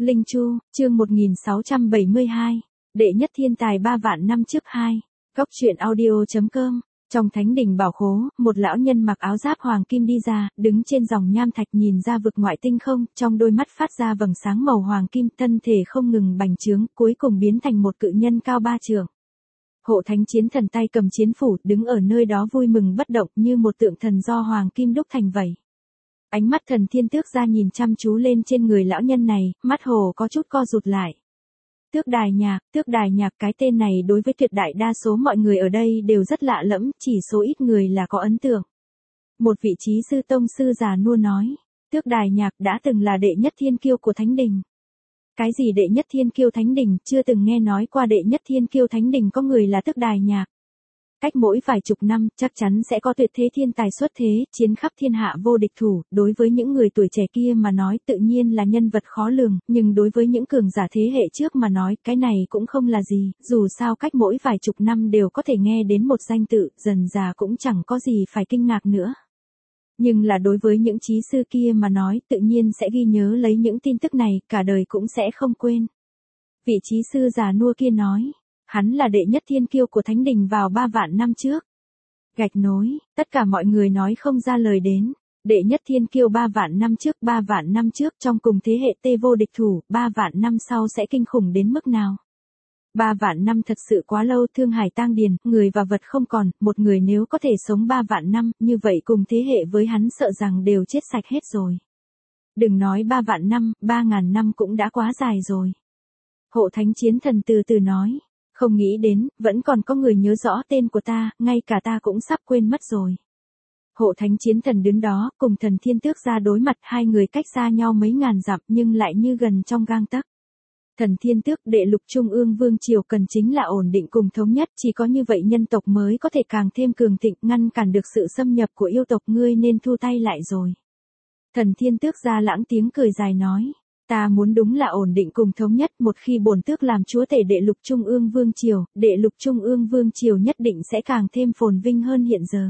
Linh Chu, chương 1672. Đệ nhất thiên tài 3 vạn năm trước 2. Góc truyện audio.com. Trong thánh đình bảo khố, một lão nhân mặc áo giáp hoàng kim đi ra, đứng trên dòng nham thạch nhìn ra vực ngoại tinh không, trong đôi mắt phát ra vầng sáng màu hoàng kim, thân thể không ngừng bành trướng, cuối cùng biến thành một cự nhân cao 3 trượng. Hộ thánh chiến thần tay cầm chiến phủ, đứng ở nơi đó vui mừng bất động như một tượng thần do hoàng kim đúc thành vậy. Ánh mắt Thần Thiên Tước ra nhìn chăm chú lên trên người lão nhân này, mắt hồ có chút co rụt lại. Tước Đài Nhạc, cái tên này đối với tuyệt đại đa số mọi người ở đây đều rất lạ lẫm, chỉ số ít người là có ấn tượng. Một vị trí sư tông sư già nua nói, Tước Đài Nhạc đã từng là đệ nhất thiên kiêu của thánh đình. Cái gì đệ nhất thiên kiêu thánh đình, chưa từng nghe nói qua đệ nhất thiên kiêu thánh đình có người là Tước Đài Nhạc. Cách mỗi vài chục năm, chắc chắn sẽ có tuyệt thế thiên tài xuất thế, chiến khắp thiên hạ vô địch thủ, đối với những người tuổi trẻ kia mà nói tự nhiên là nhân vật khó lường, nhưng đối với những cường giả thế hệ trước mà nói, cái này cũng không là gì, dù sao cách mỗi vài chục năm đều có thể nghe đến một danh tự, dần già cũng chẳng có gì phải kinh ngạc nữa. Nhưng là đối với những trí sư kia mà nói, tự nhiên sẽ ghi nhớ lấy những tin tức này, cả đời cũng sẽ không quên. Vị trí sư già nua kia nói. Hắn là đệ nhất thiên kiêu của thánh đình vào 3 vạn năm trước. Gạch nối, tất cả mọi người nói không ra lời đến. Đệ nhất thiên kiêu 3 vạn năm trước trong cùng thế hệ tê vô địch thủ, 3 vạn năm sau sẽ kinh khủng đến mức nào. 3 vạn năm thật sự quá lâu, thương hải tang điền, người và vật không còn, một người nếu có thể sống 3 vạn năm, như vậy cùng thế hệ với hắn sợ rằng đều chết sạch hết rồi. Đừng nói 3 vạn năm, 3.000 năm cũng đã quá dài rồi. Hộ thánh chiến thần từ từ nói. Không nghĩ đến, vẫn còn có người nhớ rõ tên của ta, ngay cả ta cũng sắp quên mất rồi. Hộ thánh chiến thần đứng đó, cùng Thần Thiên Tước ra đối mặt, hai người cách xa nhau mấy ngàn dặm nhưng lại như gần trong gang tấc. Thần Thiên Tước, đệ lục trung ương vương triều cần chính là ổn định cùng thống nhất, chỉ có như vậy nhân tộc mới có thể càng thêm cường thịnh, ngăn cản được sự xâm nhập của yêu tộc, ngươi nên thu tay lại rồi. Thần Thiên Tước ra lãng tiếng cười dài nói. Ta muốn đúng là ổn định cùng thống nhất, một khi bổn tước làm chúa tể đệ lục trung ương vương triều, đệ lục trung ương vương triều nhất định sẽ càng thêm phồn vinh hơn hiện giờ.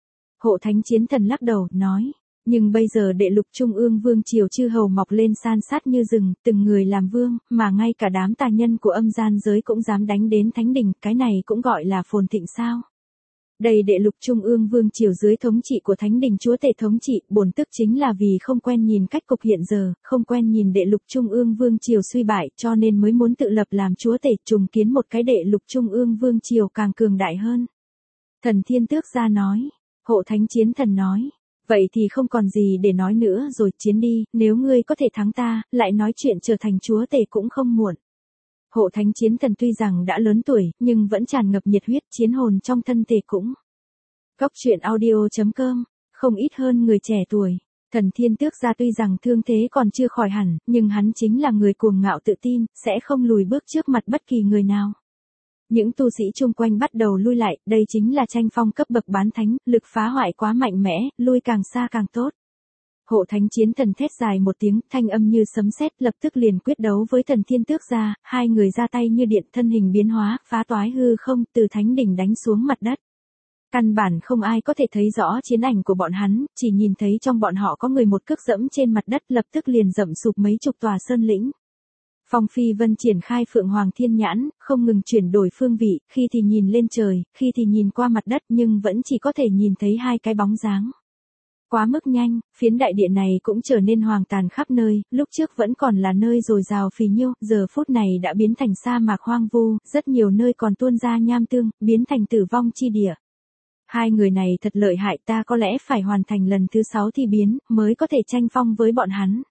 Hộ thánh chiến thần lắc đầu, nói, nhưng bây giờ đệ lục trung ương vương triều chư hầu mọc lên san sát như rừng, từng người làm vương, mà ngay cả đám tà nhân của âm gian giới cũng dám đánh đến thánh đình, cái này cũng gọi là phồn thịnh sao? Đây đệ lục trung ương vương triều dưới thống trị của thánh đình chúa tể thống trị, bổn tước chính là vì không quen nhìn cách cục hiện giờ, không quen nhìn đệ lục trung ương vương triều suy bại, cho nên mới muốn tự lập làm chúa tể, trùng kiến một cái đệ lục trung ương vương triều càng cường đại hơn. Thần Thiên Tước ra nói, hộ thánh chiến thần nói, vậy thì không còn gì để nói nữa rồi, chiến đi, nếu ngươi có thể thắng ta, lại nói chuyện trở thành chúa tể cũng không muộn. Hộ thánh chiến thần tuy rằng đã lớn tuổi, nhưng vẫn tràn ngập nhiệt huyết, chiến hồn trong thân thể cũng. Góc truyện audio.com, không ít hơn người trẻ tuổi. Thần Thiên Tước ra tuy rằng thương thế còn chưa khỏi hẳn, nhưng hắn chính là người cuồng ngạo tự tin, sẽ không lùi bước trước mặt bất kỳ người nào. Những tu sĩ chung quanh bắt đầu lui lại, đây chính là tranh phong cấp bậc bán thánh, lực phá hoại quá mạnh mẽ, lui càng xa càng tốt. Hộ thánh chiến thần thét dài một tiếng, thanh âm như sấm sét, lập tức liền quyết đấu với Thần Thiên Tước ra, hai người ra tay như điện, thân hình biến hóa, phá toái hư không, từ thánh đỉnh đánh xuống mặt đất. Căn bản không ai có thể thấy rõ chiến ảnh của bọn hắn, chỉ nhìn thấy trong bọn họ có người một cước dẫm trên mặt đất, lập tức liền dẫm sụp mấy chục tòa sơn lĩnh. Phong Phi Vân triển khai Phượng Hoàng Thiên Nhãn, không ngừng chuyển đổi phương vị, khi thì nhìn lên trời, khi thì nhìn qua mặt đất, nhưng vẫn chỉ có thể nhìn thấy hai cái bóng dáng. Quá mức nhanh, phiến đại địa này cũng trở nên hoang tàn khắp nơi, lúc trước vẫn còn là nơi dồi dào phì nhiêu, giờ phút này đã biến thành sa mạc hoang vu, rất nhiều nơi còn tuôn ra nham tương, biến thành tử vong chi địa. Hai người này thật lợi hại, ta có lẽ phải hoàn thành lần thứ 6 thi biến, mới có thể tranh phong với bọn hắn.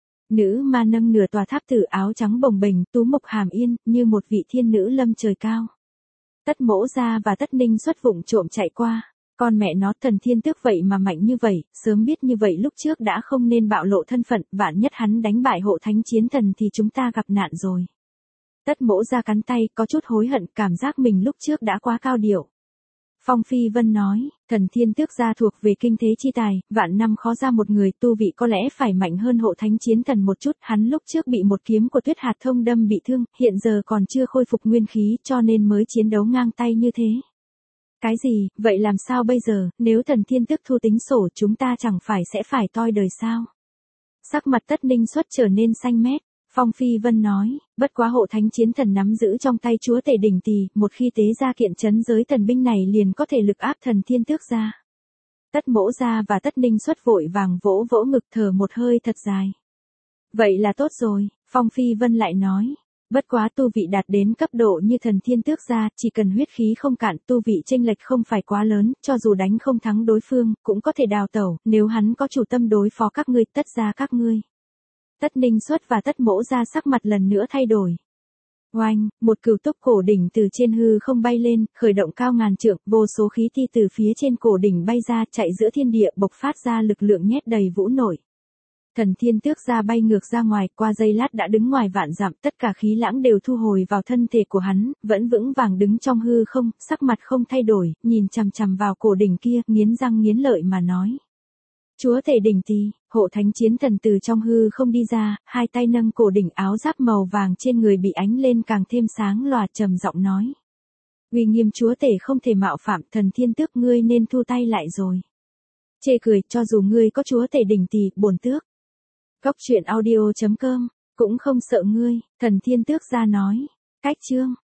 Nữ ma nâng nửa tòa tháp tử, áo trắng bồng bềnh, tú mục hàm yên, như một vị thiên nữ lâm trời cao. Tất Mỗ Gia và Tất Ninh xuất vụng trộm chạy qua. Con mẹ nó, Thần Thiên Tước vậy mà mạnh như vậy, sớm biết như vậy lúc trước đã không nên bạo lộ thân phận, vạn nhất hắn đánh bại hộ thánh chiến thần thì chúng ta gặp nạn rồi. Tất Mỗ Gia cắn tay, có chút hối hận, cảm giác mình lúc trước đã quá cao điệu. Phong Phi Vân nói, Thần Thiên Tước gia thuộc về kinh thế chi tài, vạn năm khó ra một người, tu vị có lẽ phải mạnh hơn hộ thánh chiến thần một chút, hắn lúc trước bị một kiếm của Tuyết Hạt Thông đâm bị thương, hiện giờ còn chưa khôi phục nguyên khí, cho nên mới chiến đấu ngang tay như thế. Cái gì, vậy làm sao bây giờ, nếu Thần Thiên Tước thu tính sổ chúng ta chẳng phải sẽ phải toi đời sao? Sắc mặt Tất Ninh Xuất trở nên xanh mét. Phong Phi Vân nói, bất quá hộ thánh chiến thần nắm giữ trong tay chúa tể đỉnh tỳ, một khi tế ra kiện trấn giới thần binh này liền có thể lực áp thần thiên tước gia. Tất Mỗ gia và Tất Ninh Xuất vội vàng vỗ vỗ ngực thở một hơi thật dài. Vậy là tốt rồi, Phong Phi Vân lại nói. Bất quá tu vị đạt đến cấp độ như thần thiên tước gia, chỉ cần huyết khí không cạn, tu vị chênh lệch không phải quá lớn, cho dù đánh không thắng đối phương, cũng có thể đào tẩu, nếu hắn có chủ tâm đối phó các ngươi, tất gia các ngươi. Tất Ninh Xuất và Tất Mỗ gia sắc mặt lần nữa thay đổi. Oanh, một cửu túc cổ đỉnh từ trên hư không bay lên, khởi động cao ngàn trượng, vô số khí ti từ phía trên cổ đỉnh bay ra, chạy giữa thiên địa, bộc phát ra lực lượng nhét đầy vũ nổi. Thần thiên tước gia bay ngược ra ngoài, qua giây lát đã đứng ngoài vạn dặm, tất cả khí lãng đều thu hồi vào thân thể của hắn, vẫn vững vàng đứng trong hư không, sắc mặt không thay đổi, nhìn chằm chằm vào cổ đỉnh kia, nghiến răng nghiến lợi mà nói. Chúa tể đỉnh tỳ, hộ thánh chiến thần từ trong hư không đi ra, hai tay nâng cổ đỉnh áo giáp màu vàng trên người bị ánh lên càng thêm sáng lòa, trầm giọng nói. Uy nghiêm chúa tể không thể mạo phạm, thần thiên tước ngươi nên thu tay lại rồi. Chê cười, cho dù ngươi có chúa tể đỉnh tỳ, bổn tước. Cốc truyện audio.com, cũng không sợ ngươi, thần thiên tước gia nói. Cách chương.